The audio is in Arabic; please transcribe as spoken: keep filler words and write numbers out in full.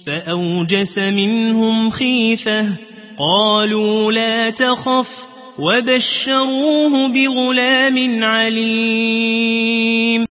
فأوجس منهم خيفة قالوا لا تخف وبشروه بغلام عليم